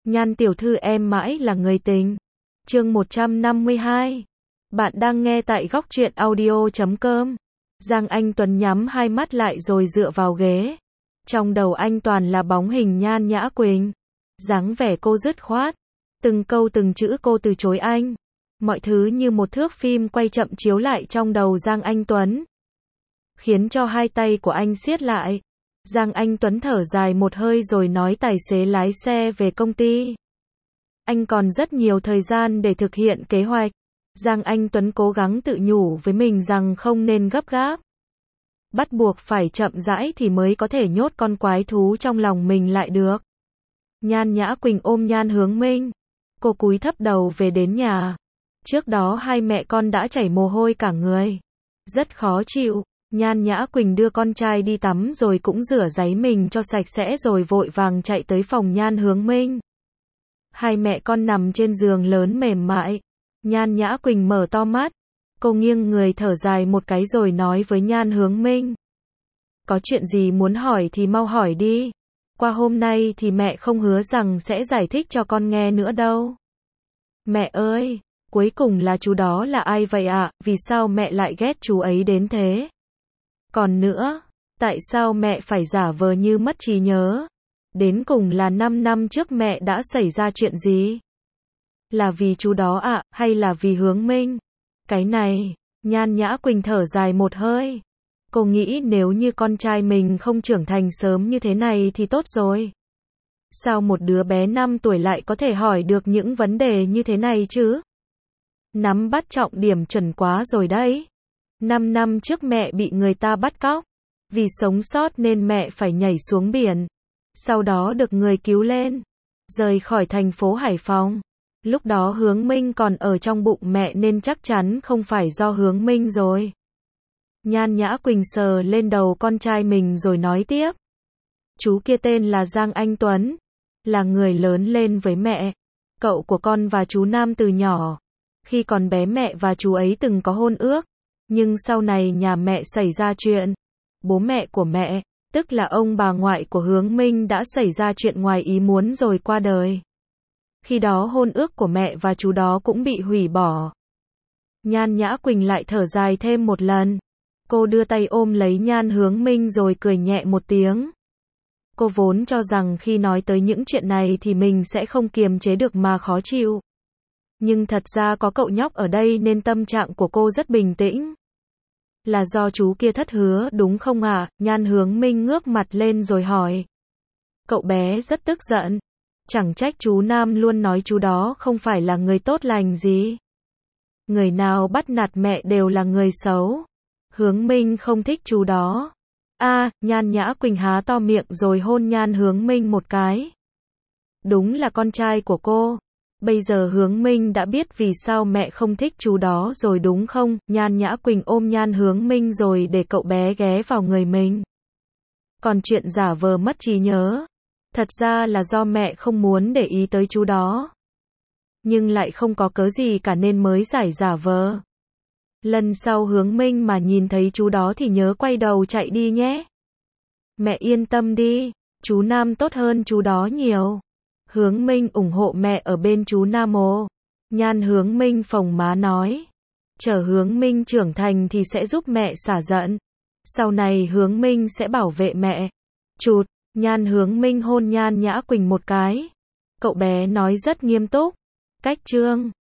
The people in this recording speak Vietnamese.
Nhan tiểu thư em mãi là người tình. Chương 152. Bạn đang nghe tại góc truyện audio.com. Giang Anh Tuấn nhắm hai mắt lại rồi dựa vào ghế. Trong đầu anh toàn là bóng hình Nhan Nhã Quỳnh. Dáng vẻ cô dứt khoát. Từng câu từng chữ cô từ chối anh. Mọi thứ như một thước phim quay chậm chiếu lại trong đầu Giang Anh Tuấn, khiến cho hai tay của anh siết lại. Giang Anh Tuấn thở dài một hơi rồi nói tài xế lái xe về công ty. Anh còn rất nhiều thời gian để thực hiện kế hoạch. Giang Anh Tuấn cố gắng tự nhủ với mình rằng không nên gấp gáp. Bắt buộc phải chậm rãi thì mới có thể nhốt con quái thú trong lòng mình lại được. Nhan Nhã Quỳnh ôm Nhan Hướng Minh. Cô cúi thấp đầu về đến nhà. Trước đó hai mẹ con đã chảy mồ hôi cả người. Rất khó chịu. Nhan Nhã Quỳnh đưa con trai đi tắm rồi cũng rửa ráy mình cho sạch sẽ rồi vội vàng chạy tới phòng Nhan Hướng Minh. Hai mẹ con nằm trên giường lớn mềm mại. Nhan Nhã Quỳnh mở to mắt. Cô nghiêng người thở dài một cái rồi nói với Nhan Hướng Minh. Có chuyện gì muốn hỏi thì mau hỏi đi. Qua hôm nay thì mẹ không hứa rằng sẽ giải thích cho con nghe nữa đâu. Mẹ ơi, cuối cùng là chú đó là ai vậy ạ? Vì sao mẹ lại ghét chú ấy đến thế? Còn nữa, tại sao mẹ phải giả vờ như mất trí nhớ? Đến cùng là 5 năm trước mẹ đã xảy ra chuyện gì? Là vì chú đó ạ, hay là vì Hướng Minh? Cái này, Nhan Nhã Quỳnh thở dài một hơi. Cô nghĩ nếu như con trai mình không trưởng thành sớm như thế này thì tốt rồi. Sao một đứa bé 5 tuổi lại có thể hỏi được những vấn đề như thế này chứ? Nắm bắt trọng điểm chuẩn quá rồi đấy. 5 năm trước mẹ bị người ta bắt cóc. Vì sống sót nên mẹ phải nhảy xuống biển. Sau đó được người cứu lên. Rời khỏi thành phố Hải Phòng. Lúc đó Hướng Minh còn ở trong bụng mẹ nên chắc chắn không phải do Hướng Minh rồi. Nhan Nhã Quỳnh sờ lên đầu con trai mình rồi nói tiếp. Chú kia tên là Giang Anh Tuấn. Là người lớn lên với mẹ. Cậu của con và chú Nam từ nhỏ. Khi còn bé mẹ và chú ấy từng có hôn ước. Nhưng sau này nhà mẹ xảy ra chuyện. Bố mẹ của mẹ, tức là ông bà ngoại của Hướng Minh đã xảy ra chuyện ngoài ý muốn rồi qua đời. Khi đó hôn ước của mẹ và chú đó cũng bị hủy bỏ. Nhan Nhã Quỳnh lại thở dài thêm một lần. Cô đưa tay ôm lấy Nhan Hướng Minh rồi cười nhẹ một tiếng. Cô vốn cho rằng khi nói tới những chuyện này thì mình sẽ không kiềm chế được mà khó chịu. Nhưng thật ra có cậu nhóc ở đây nên tâm trạng của cô rất bình tĩnh. Là do chú kia thất hứa đúng không ạ? Nhan Hướng Minh ngước mặt lên rồi hỏi. Cậu bé rất tức giận. Chẳng trách chú Nam luôn nói chú đó không phải là người tốt lành gì. Người nào bắt nạt mẹ đều là người xấu. Hướng Minh không thích chú đó. Nhan Nhã Quỳnh há to miệng rồi hôn Nhan Hướng Minh một cái. Đúng là con trai của cô. Bây giờ Hướng Minh đã biết vì sao mẹ không thích chú đó rồi đúng không? Nhan Nhã Quỳnh ôm Nhan Hướng Minh rồi để cậu bé ghé vào người mình. Còn chuyện giả vờ mất trí nhớ, thật ra là do mẹ không muốn để ý tới chú đó. Nhưng lại không có cớ gì cả nên mới giải giả vờ. Lần sau Hướng Minh mà nhìn thấy chú đó thì nhớ quay đầu chạy đi nhé. Mẹ yên tâm đi, chú Nam tốt hơn chú đó nhiều. Hướng Minh ủng hộ mẹ ở bên chú Nam ồ. Nhan Hướng Minh phồng má nói. Chờ Hướng Minh trưởng thành thì sẽ giúp mẹ xả giận. Sau này Hướng Minh sẽ bảo vệ mẹ. Chụt, Nhan Hướng Minh hôn Nhan Nhã Quỳnh một cái. Cậu bé nói rất nghiêm túc. Cách chương